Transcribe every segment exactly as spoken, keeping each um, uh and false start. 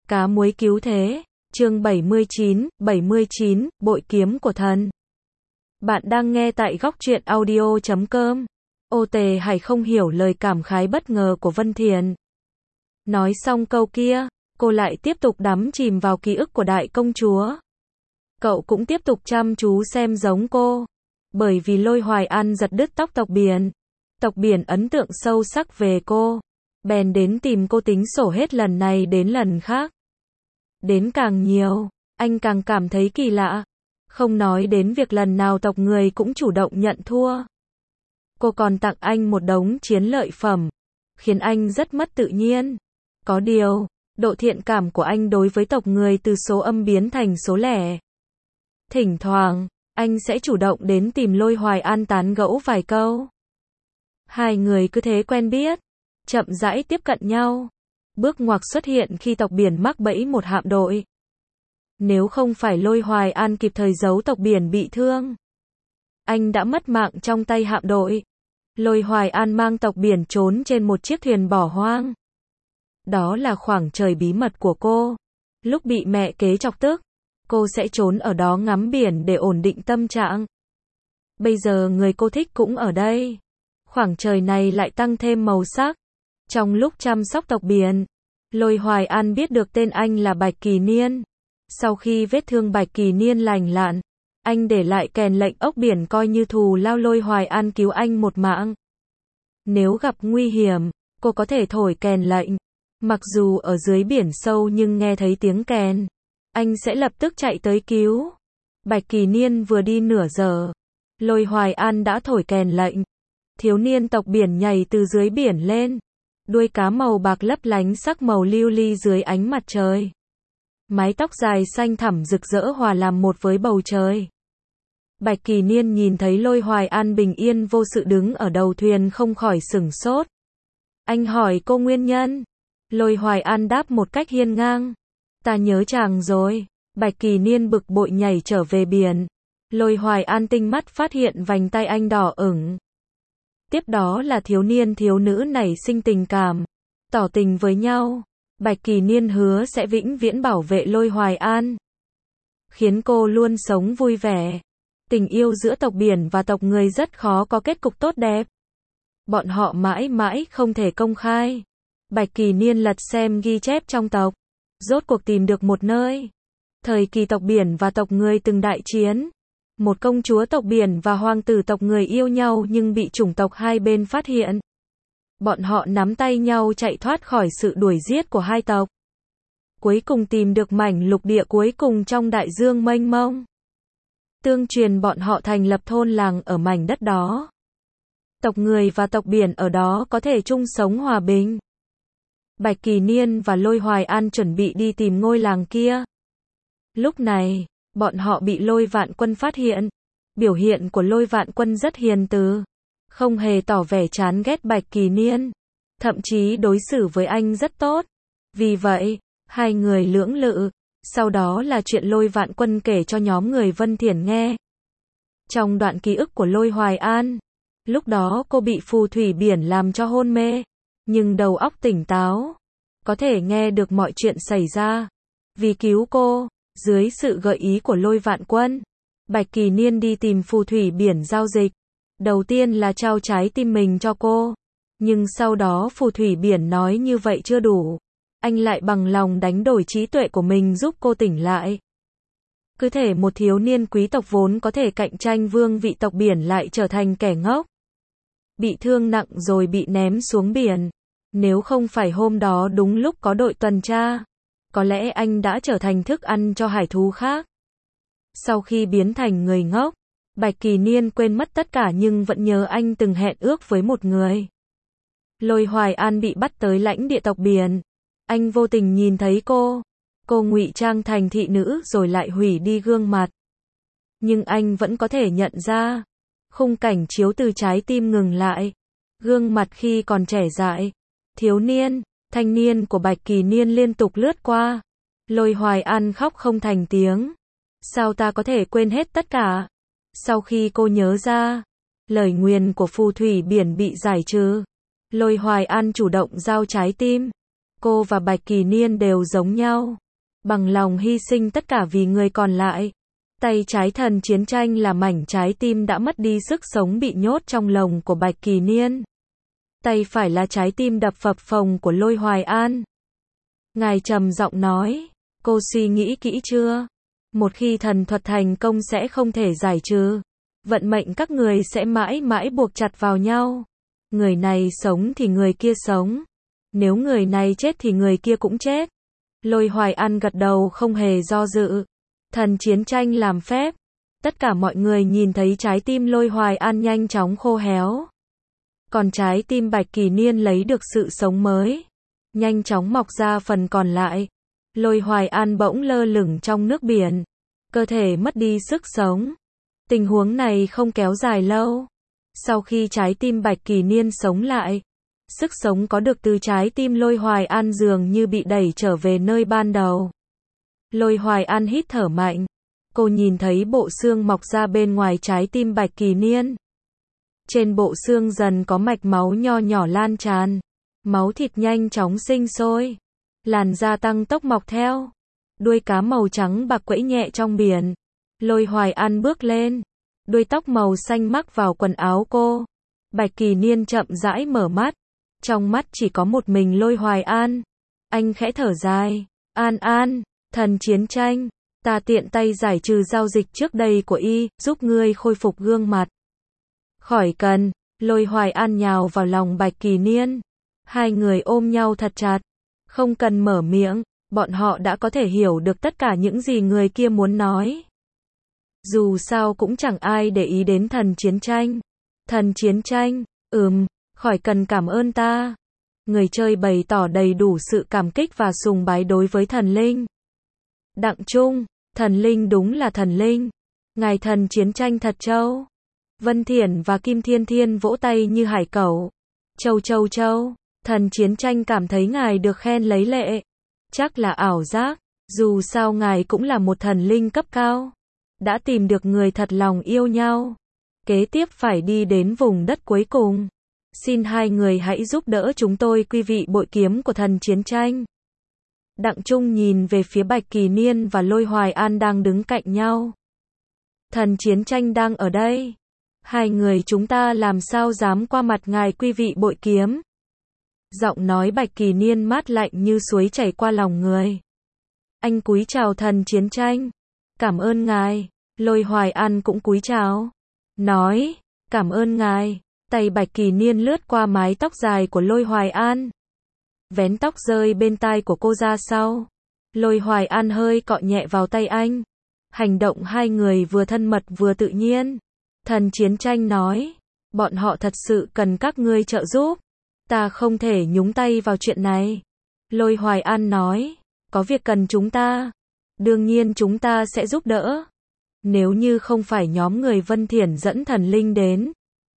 Cá muối cứu thế, chương bảy mươi chín, bảy mươi chín, bội kiếm của thần. Bạn đang nghe tại góc truyện audio chấm com. Ô Tề Hải không hiểu lời cảm khái bất ngờ của Vân Thiền. Nói xong câu kia, cô lại tiếp tục đắm chìm vào ký ức của đại công chúa. Cậu cũng tiếp tục chăm chú xem giống cô. Bởi vì Lôi Hoài An giật đứt tóc tộc Biển. Tộc Biển ấn tượng sâu sắc về cô. Bèn đến tìm cô tính sổ hết lần này đến lần khác. Đến càng nhiều, anh càng cảm thấy kỳ lạ. Không nói đến việc lần nào tộc người cũng chủ động nhận thua. Cô còn tặng anh một đống chiến lợi phẩm, khiến anh rất mất tự nhiên. Có điều, độ thiện cảm của anh đối với tộc người từ số âm biến thành số lẻ. Thỉnh thoảng, anh sẽ chủ động đến tìm Lôi Hoài An tán gẫu vài câu. Hai người cứ thế quen biết, chậm rãi tiếp cận nhau. Bước ngoặt xuất hiện khi tộc Biển mắc bẫy một hạm đội. Nếu không phải Lôi Hoài An kịp thời giấu tộc Biển bị thương, anh đã mất mạng trong tay hạm đội. Lôi Hoài An mang tộc Biển trốn trên một chiếc thuyền bỏ hoang. Đó là khoảng trời bí mật của cô. Lúc bị mẹ kế chọc tức, cô sẽ trốn ở đó ngắm biển để ổn định tâm trạng. Bây giờ người cô thích cũng ở đây. Khoảng trời này lại tăng thêm màu sắc. Trong lúc chăm sóc tộc Biển, Lôi Hoài An biết được tên anh là Bạch Kỳ Niên. Sau khi vết thương Bạch Kỳ Niên lành lặn, anh để lại kèn lệnh ốc biển coi như thù lao Lôi Hoài An cứu anh một mạng. Nếu gặp nguy hiểm, cô có thể thổi kèn lệnh. Mặc dù ở dưới biển sâu nhưng nghe thấy tiếng kèn, anh sẽ lập tức chạy tới cứu. Bạch Kỳ Niên vừa đi nửa giờ, Lôi Hoài An đã thổi kèn lệnh. Thiếu niên tộc Biển nhảy từ dưới biển lên. Đuôi cá màu bạc lấp lánh sắc màu lưu ly dưới ánh mặt trời. Mái tóc dài xanh thẳm rực rỡ hòa làm một với bầu trời. Bạch Kỳ Niên nhìn thấy Lôi Hoài An bình yên vô sự đứng ở đầu thuyền không khỏi sửng sốt. Anh hỏi cô nguyên nhân. Lôi Hoài An đáp một cách hiên ngang. Ta nhớ chàng rồi. Bạch Kỳ Niên bực bội nhảy trở về biển. Lôi Hoài An tinh mắt phát hiện vành tay anh đỏ ửng. Tiếp đó là thiếu niên thiếu nữ nảy sinh tình cảm, tỏ tình với nhau. Bạch Kỳ Niên hứa sẽ vĩnh viễn bảo vệ Lôi Hoài An, khiến cô luôn sống vui vẻ. Tình yêu giữa tộc Biển và tộc người rất khó có kết cục tốt đẹp. Bọn họ mãi mãi không thể công khai. Bạch Kỳ Niên lật xem ghi chép trong tộc, rốt cuộc tìm được một nơi. Thời kỳ tộc Biển và tộc người từng đại chiến. Một công chúa tộc Biển và hoàng tử tộc người yêu nhau nhưng bị chủng tộc hai bên phát hiện. Bọn họ nắm tay nhau chạy thoát khỏi sự đuổi giết của hai tộc. Cuối cùng tìm được mảnh lục địa cuối cùng trong đại dương mênh mông. Tương truyền bọn họ thành lập thôn làng ở mảnh đất đó. Tộc người và tộc Biển ở đó có thể chung sống hòa bình. Bạch Kỳ Niên và Lôi Hoài An chuẩn bị đi tìm ngôi làng kia. Lúc này, bọn họ bị Lôi Vạn Quân phát hiện. Biểu hiện của Lôi Vạn Quân rất hiền từ, không hề tỏ vẻ chán ghét Bạch Kỳ Niên, thậm chí đối xử với anh rất tốt. Vì vậy, hai người lưỡng lự. Sau đó là chuyện Lôi Vạn Quân kể cho nhóm người Vân Thiển nghe. Trong đoạn ký ức của Lôi Hoài An, lúc đó cô bị phù thủy biển làm cho hôn mê, nhưng đầu óc tỉnh táo, có thể nghe được mọi chuyện xảy ra. Vì cứu cô, dưới sự gợi ý của Lôi Vạn Quân, Bạch Kỳ Niên đi tìm phù thủy biển giao dịch. Đầu tiên là trao trái tim mình cho cô. Nhưng sau đó phù thủy biển nói như vậy chưa đủ. Anh lại bằng lòng đánh đổi trí tuệ của mình giúp cô tỉnh lại. Cứ thể một thiếu niên quý tộc vốn có thể cạnh tranh vương vị tộc Biển lại trở thành kẻ ngốc. Bị thương nặng rồi bị ném xuống biển. Nếu không phải hôm đó đúng lúc có đội tuần tra, có lẽ anh đã trở thành thức ăn cho hải thú khác. Sau khi biến thành người ngốc, Bạch Kỳ Niên quên mất tất cả nhưng vẫn nhớ anh từng hẹn ước với một người. Lôi Hoài An bị bắt tới lãnh địa tộc Biển. Anh vô tình nhìn thấy cô. Cô ngụy trang thành thị nữ rồi lại hủy đi gương mặt. Nhưng anh vẫn có thể nhận ra. Khung cảnh chiếu từ trái tim ngừng lại. Gương mặt khi còn trẻ dại. Thiếu niên, thanh niên của Bạch Kỳ Niên liên tục lướt qua. Lôi Hoài An khóc không thành tiếng. Sao ta có thể quên hết tất cả? Sau khi cô nhớ ra, lời nguyền của phù thủy biển bị giải trừ, Lôi Hoài An chủ động giao trái tim. Cô và Bạch Kỳ Niên đều giống nhau. Bằng lòng hy sinh tất cả vì người còn lại. Tay trái thần chiến tranh là mảnh trái tim đã mất đi sức sống bị nhốt trong lồng của Bạch Kỳ Niên. Tay phải là trái tim đập phập phồng của Lôi Hoài An. Ngài trầm giọng nói, cô suy nghĩ kỹ chưa? Một khi thần thuật thành công sẽ không thể giải trừ. Vận mệnh các người sẽ mãi mãi buộc chặt vào nhau. Người này sống thì người kia sống. Nếu người này chết thì người kia cũng chết. Lôi Hoài An gật đầu không hề do dự. Thần chiến tranh làm phép. Tất cả mọi người nhìn thấy trái tim Lôi Hoài An nhanh chóng khô héo. Còn trái tim Bạch Kỳ Niên lấy được sự sống mới. Nhanh chóng mọc ra phần còn lại. Lôi Hoài An bỗng lơ lửng trong nước biển. Cơ thể mất đi sức sống. Tình huống này không kéo dài lâu. Sau khi trái tim Bạch Kỳ Niên sống lại, sức sống có được từ trái tim Lôi Hoài An dường như bị đẩy trở về nơi ban đầu. Lôi Hoài An hít thở mạnh. Cô nhìn thấy bộ xương mọc ra bên ngoài trái tim Bạch Kỳ Niên. Trên bộ xương dần có mạch máu nho nhỏ lan tràn. Máu thịt nhanh chóng sinh sôi. Làn da tăng tốc mọc theo. Đuôi cá màu trắng bạc quẫy nhẹ trong biển. Lôi Hoài An bước lên. Đuôi tóc màu xanh mắc vào quần áo cô. Bạch Kỳ Niên chậm rãi mở mắt. Trong mắt chỉ có một mình Lôi Hoài An. Anh khẽ thở dài. An An, thần chiến tranh. Ta tiện tay giải trừ giao dịch trước đây của y, giúp ngươi khôi phục gương mặt. Khỏi cần. Lôi Hoài An nhào vào lòng Bạch Kỳ Niên. Hai người ôm nhau thật chặt. Không cần mở miệng, bọn họ đã có thể hiểu được tất cả những gì người kia muốn nói. Dù sao cũng chẳng ai để ý đến thần chiến tranh. Thần chiến tranh, ừm, khỏi cần cảm ơn ta. Người chơi bày tỏ đầy đủ sự cảm kích và sùng bái đối với thần linh. Đặng Trung, thần linh đúng là thần linh. Ngài thần chiến tranh thật trâu. Vân Thiển và Kim Thiên Thiên vỗ tay như hải cẩu. Châu châu châu, thần chiến tranh cảm thấy ngài được khen lấy lệ. Chắc là ảo giác, dù sao ngài cũng là một thần linh cấp cao. Đã tìm được người thật lòng yêu nhau. Kế tiếp phải đi đến vùng đất cuối cùng. Xin hai người hãy giúp đỡ chúng tôi quý vị bội kiếm của thần chiến tranh. Đặng Trung nhìn về phía Bạch Kỳ Niên và Lôi Hoài An đang đứng cạnh nhau. Thần chiến tranh đang ở đây. Hai người chúng ta làm sao dám qua mặt ngài quý vị bội kiếm. Giọng nói Bạch Kỳ Niên mát lạnh như suối chảy qua lòng người. Anh cúi chào thần chiến tranh. Cảm ơn ngài. Lôi Hoài An cũng cúi chào. Nói, cảm ơn ngài. Tay Bạch Kỳ Niên lướt qua mái tóc dài của Lôi Hoài An. Vén tóc rơi bên tai của cô ra sau. Lôi Hoài An hơi cọ nhẹ vào tay anh. Hành động hai người vừa thân mật vừa tự nhiên. Thần chiến tranh nói, bọn họ thật sự cần các ngươi trợ giúp. Ta không thể nhúng tay vào chuyện này. Lôi Hoài An nói, có việc cần chúng ta. Đương nhiên chúng ta sẽ giúp đỡ. Nếu như không phải nhóm người Vân Thiển dẫn thần linh đến,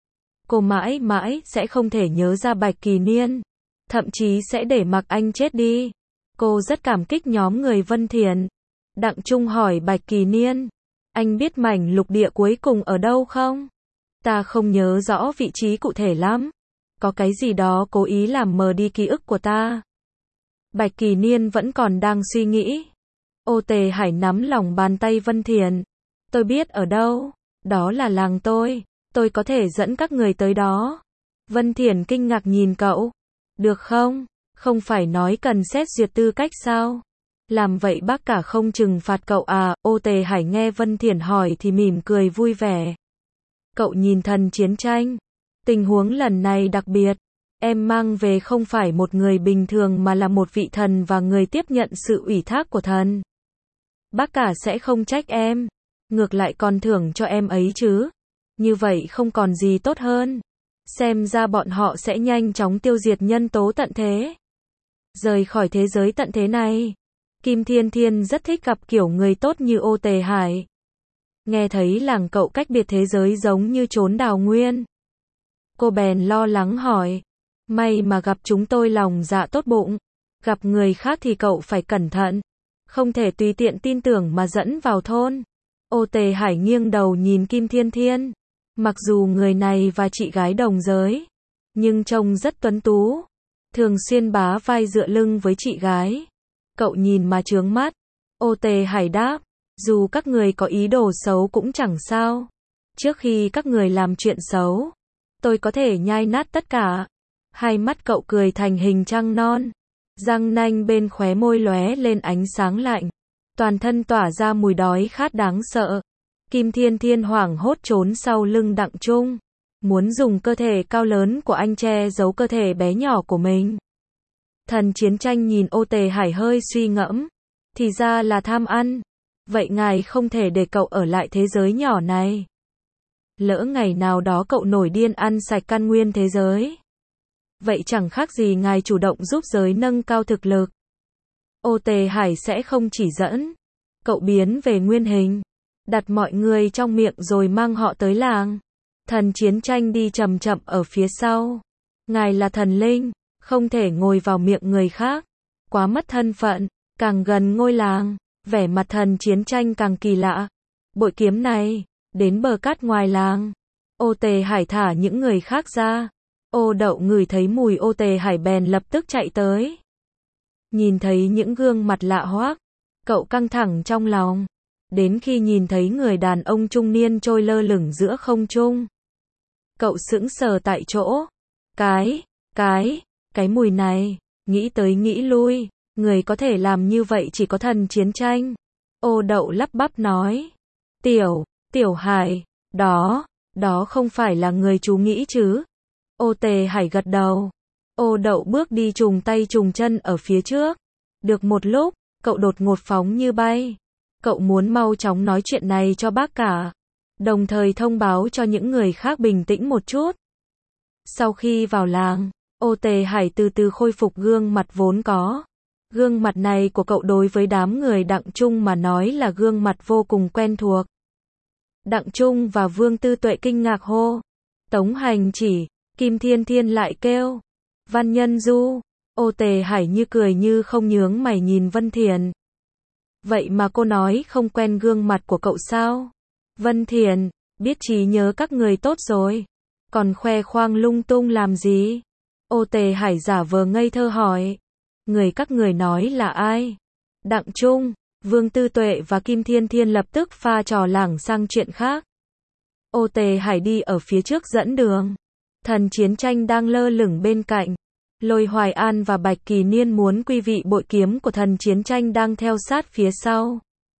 cô mãi mãi sẽ không thể nhớ ra Bạch Kỳ Niên. Thậm chí sẽ để mặc anh chết đi. Cô rất cảm kích nhóm người Vân Thiển. Đặng Trung hỏi Bạch Kỳ Niên, anh biết mảnh lục địa cuối cùng ở đâu không? Ta không nhớ rõ vị trí cụ thể lắm. Có cái gì đó cố ý làm mờ đi ký ức của ta. Bạch Kỳ Niên vẫn còn đang suy nghĩ. Ô Tề Hải nắm lòng bàn tay Vân Thiển. Tôi biết ở đâu. Đó là làng tôi. Tôi có thể dẫn các người tới đó. Vân Thiển kinh ngạc nhìn cậu. Được không? Không phải nói cần xét duyệt tư cách sao? Làm vậy bác cả không trừng phạt cậu à? Ô Tề Hải nghe Vân Thiển hỏi thì mỉm cười vui vẻ. Cậu nhìn thần chiến tranh. Tình huống lần này đặc biệt. Em mang về không phải một người bình thường mà là một vị thần và người tiếp nhận sự ủy thác của thần. Bác cả sẽ không trách em. Ngược lại còn thưởng cho em ấy chứ. Như vậy không còn gì tốt hơn. Xem ra bọn họ sẽ nhanh chóng tiêu diệt nhân tố tận thế. Rời khỏi thế giới tận thế này. Kim Thiên Thiên rất thích gặp kiểu người tốt như Ô Tề Hải. Nghe thấy làng cậu cách biệt thế giới giống như trốn đào nguyên. Cô bèn lo lắng hỏi. May mà gặp chúng tôi lòng dạ tốt bụng. Gặp người khác thì cậu phải cẩn thận. Không thể tùy tiện tin tưởng mà dẫn vào thôn. Ô Tề Hải nghiêng đầu nhìn Kim Thiên Thiên. Mặc dù người này và chị gái đồng giới, nhưng trông rất tuấn tú. thường xuyên bá vai dựa lưng với chị gái. Cậu nhìn mà chướng mắt. Ô Tề Hải đáp, dù các người có ý đồ xấu cũng chẳng sao. Trước khi các người làm chuyện xấu, tôi có thể nhai nát tất cả. Hai mắt cậu cười thành hình trăng non. Răng nanh bên khóe môi lóe lên ánh sáng lạnh. Toàn thân tỏa ra mùi đói khát đáng sợ. Kim Thiên Thiên hoảng hốt trốn sau lưng Đặng Trung. Muốn dùng cơ thể cao lớn của anh che giấu cơ thể bé nhỏ của mình. Thần Chiến Tranh nhìn Ô Tề Hải hơi suy ngẫm. Thì ra là tham ăn. Vậy ngài không thể để cậu ở lại thế giới nhỏ này. Lỡ ngày nào đó cậu nổi điên ăn sạch căn nguyên thế giới. Vậy chẳng khác gì ngài chủ động giúp giới nâng cao thực lực. Ô Tề Hải sẽ không chỉ dẫn. Cậu biến về nguyên hình. Đặt mọi người trong miệng rồi mang họ tới làng. Thần Chiến Tranh đi chậm chậm ở phía sau. Ngài là thần linh, không thể ngồi vào miệng người khác. Quá mất thân phận, càng gần ngôi làng, vẻ mặt Thần Chiến Tranh càng kỳ lạ. Bội kiếm này, đến bờ cát ngoài làng. Ô Tề Hải thả những người khác ra. Ô Đậu ngửi thấy mùi Ô Tề Hải bèn lập tức chạy tới. Nhìn thấy những gương mặt lạ hoắc, cậu căng thẳng trong lòng. Đến khi nhìn thấy người đàn ông trung niên trôi lơ lửng giữa không trung, cậu sững sờ tại chỗ. Cái, cái, cái mùi này, nghĩ tới nghĩ lui, người có thể làm như vậy chỉ có Thần Chiến Tranh. Ô Đậu lắp bắp nói. Tiểu, Tiểu Hải, đó, đó không phải là người chú nghĩ chứ? Ô Tề Hải gật đầu. Ô Đậu bước đi trùng tay trùng chân ở phía trước. Được một lúc, cậu đột ngột phóng như bay. Cậu muốn mau chóng nói chuyện này cho bác cả. Đồng thời thông báo cho những người khác bình tĩnh một chút. Sau khi vào làng, Ô Tề Hải từ từ khôi phục gương mặt vốn có. Gương mặt này của cậu đối với đám người Đặng Trung mà nói là gương mặt vô cùng quen thuộc. Đặng Trung và Vương Tư Tuệ kinh ngạc hô. Tống Hành chỉ, Kim Thiên Thiên lại kêu. Văn Nhân Du. Ô Tề Hải như cười như không nhướng mày nhìn Vân Thiền. Vậy mà cô nói không quen gương mặt của cậu sao? Vân Thiền, biết trí nhớ các người tốt rồi. Còn khoe khoang lung tung làm gì? Ô Tề Hải giả vờ ngây thơ hỏi. Người các người nói là ai? Đặng Trung, Vương Tư Tuệ và Kim Thiên Thiên lập tức pha trò lảng sang chuyện khác. Ô Tề Hải đi ở phía trước dẫn đường. Thần Chiến Tranh đang lơ lửng bên cạnh. Lôi Hoài An và Bạch Kỳ Niên muốn quy vị bội kiếm của Thần Chiến Tranh đang theo sát phía sau.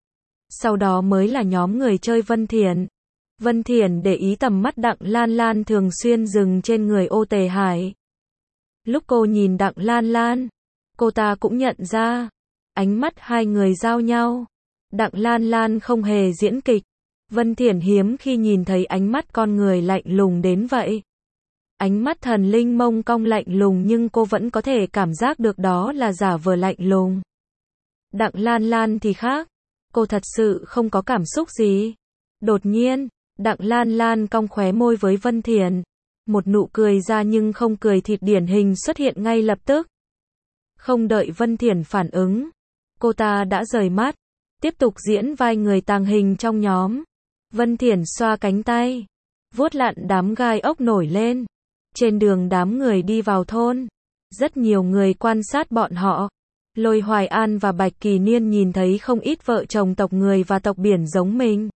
Sau đó mới là nhóm người chơi Vân Thiền. Vân Thiền để ý tầm mắt Đặng Lan Lan thường xuyên dừng trên người Ô Tề Hải. Lúc cô nhìn Đặng Lan Lan, cô ta cũng nhận ra. Ánh mắt hai người giao nhau. Đặng Lan Lan không hề diễn kịch. Vân Thiền hiếm khi nhìn thấy ánh mắt con người lạnh lùng đến vậy. Ánh mắt thần linh mông cong lạnh lùng nhưng cô vẫn có thể cảm giác được đó là giả vờ lạnh lùng. Đặng Lan Lan thì khác. Cô thật sự không có cảm xúc gì. Đột nhiên, Đặng Lan Lan cong khóe môi với Vân Thiền. Một nụ cười ra nhưng không cười thịt điển hình xuất hiện ngay lập tức. Không đợi Vân Thiền phản ứng, cô ta đã rời mắt. Tiếp tục diễn vai người tàng hình trong nhóm. Vân Thiền xoa cánh tay, vuốt lặn đám gai ốc nổi lên. Trên đường đám người đi vào thôn, rất nhiều người quan sát bọn họ. Lôi Hoài An và Bạch Kỳ Niên nhìn thấy không ít vợ chồng tộc người và tộc biển giống mình.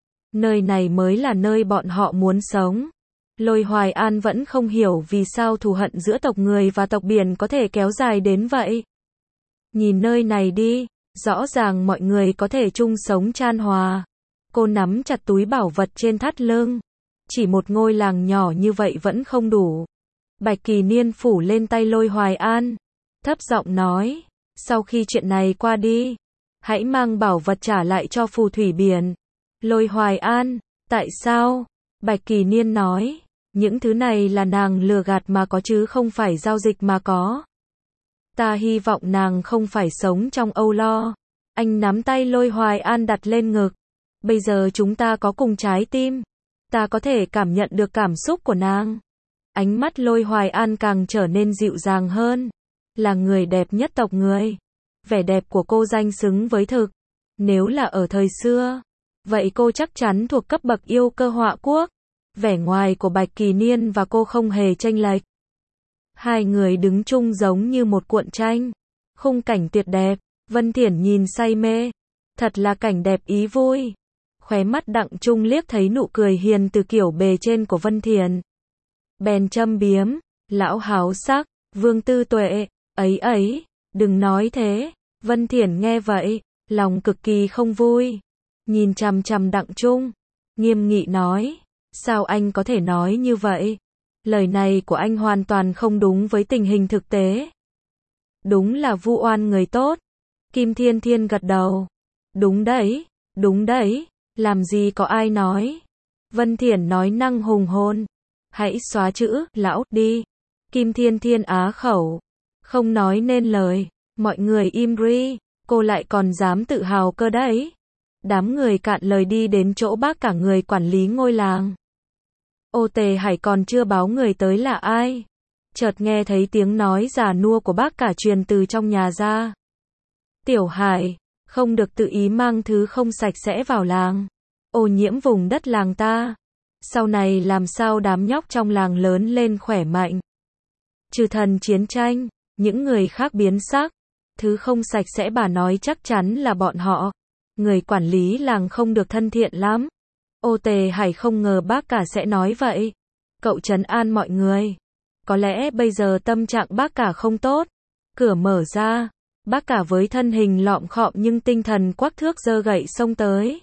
Nơi này mới là nơi bọn họ muốn sống. Lôi Hoài An vẫn không hiểu vì sao thù hận giữa tộc người và tộc biển có thể kéo dài đến vậy. Nhìn nơi này đi, rõ ràng mọi người có thể chung sống chan hòa. Cô nắm chặt túi bảo vật trên thắt lưng. Chỉ một ngôi làng nhỏ như vậy vẫn không đủ. Bạch Kỳ Niên phủ lên tay Lôi Hoài An, thấp giọng nói, sau khi chuyện này qua đi, hãy mang bảo vật trả lại cho phù thủy biển. Lôi Hoài An, tại sao? Bạch Kỳ Niên nói, những thứ này là nàng lừa gạt mà có chứ không phải giao dịch mà có. Ta hy vọng nàng không phải sống trong âu lo. Anh nắm tay Lôi Hoài An đặt lên ngực. Bây giờ chúng ta có cùng trái tim. Ta có thể cảm nhận được cảm xúc của nàng. Ánh mắt Lôi Hoài An càng trở nên dịu dàng hơn. Là người đẹp nhất tộc người. Vẻ đẹp của cô danh xứng với thực. Nếu là ở thời xưa, vậy cô chắc chắn thuộc cấp bậc yêu cơ họa quốc. Vẻ ngoài của Bạch Kỳ Niên và cô không hề chênh lệch. Hai người đứng chung giống như một cuộn tranh. Khung cảnh tuyệt đẹp, Vân Thiển nhìn say mê. Thật là cảnh đẹp ý vui. Khóe mắt Đặng Trung liếc thấy nụ cười hiền từ kiểu bề trên của Vân Thiển. Bèn châm biếm, lão háo sắc, Vương Tư Tuệ, ấy ấy, đừng nói thế. Vân Thiển nghe vậy, lòng cực kỳ không vui. Nhìn chằm chằm Đặng Trung, nghiêm nghị nói, sao anh có thể nói như vậy? Lời này của anh hoàn toàn không đúng với tình hình thực tế. Đúng là vu oan người tốt. Kim Thiên Thiên gật đầu. Đúng đấy, đúng đấy, làm gì có ai nói. Vân Thiển nói năng hùng hồn. Hãy xóa chữ lão đi. Kim Thiên Thiên á khẩu, không nói nên lời. Mọi người im ri, cô lại còn dám tự hào cơ đấy. Đám người cạn lời đi đến chỗ bác cả người quản lý ngôi làng. Ô Tề Hải còn chưa báo người tới là ai. Chợt nghe thấy tiếng nói già nua của bác cả truyền từ trong nhà ra. Tiểu Hải, không được tự ý mang thứ không sạch sẽ vào làng. Ô nhiễm vùng đất làng ta. Sau này làm sao đám nhóc trong làng lớn lên khỏe mạnh. Trừ thần chiến tranh, những người khác biến sắc. Thứ không sạch sẽ bà nói chắc chắn là bọn họ. Người quản lý làng không được thân thiện lắm. Ô Tề Hải không ngờ bác cả sẽ nói vậy. Cậu trấn an mọi người. Có lẽ bây giờ tâm trạng bác cả không tốt. Cửa mở ra. Bác cả với thân hình lọm khọm nhưng tinh thần quắc thước giơ gậy xông tới.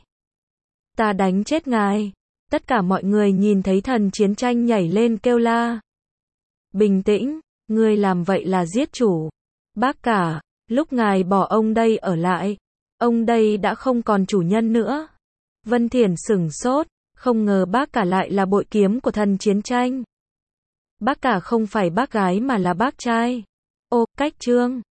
Ta đánh chết ngài. Tất cả mọi người nhìn thấy thần chiến tranh nhảy lên kêu la. Bình tĩnh, ngươi làm vậy là giết chủ. Bác cả, lúc ngài bỏ ông đây ở lại, ông đây đã không còn chủ nhân nữa. Vân Thiển sửng sốt, không ngờ bác cả lại là bội kiếm của thần chiến tranh. Bác cả không phải bác gái mà là bác trai. Ô, cách trương.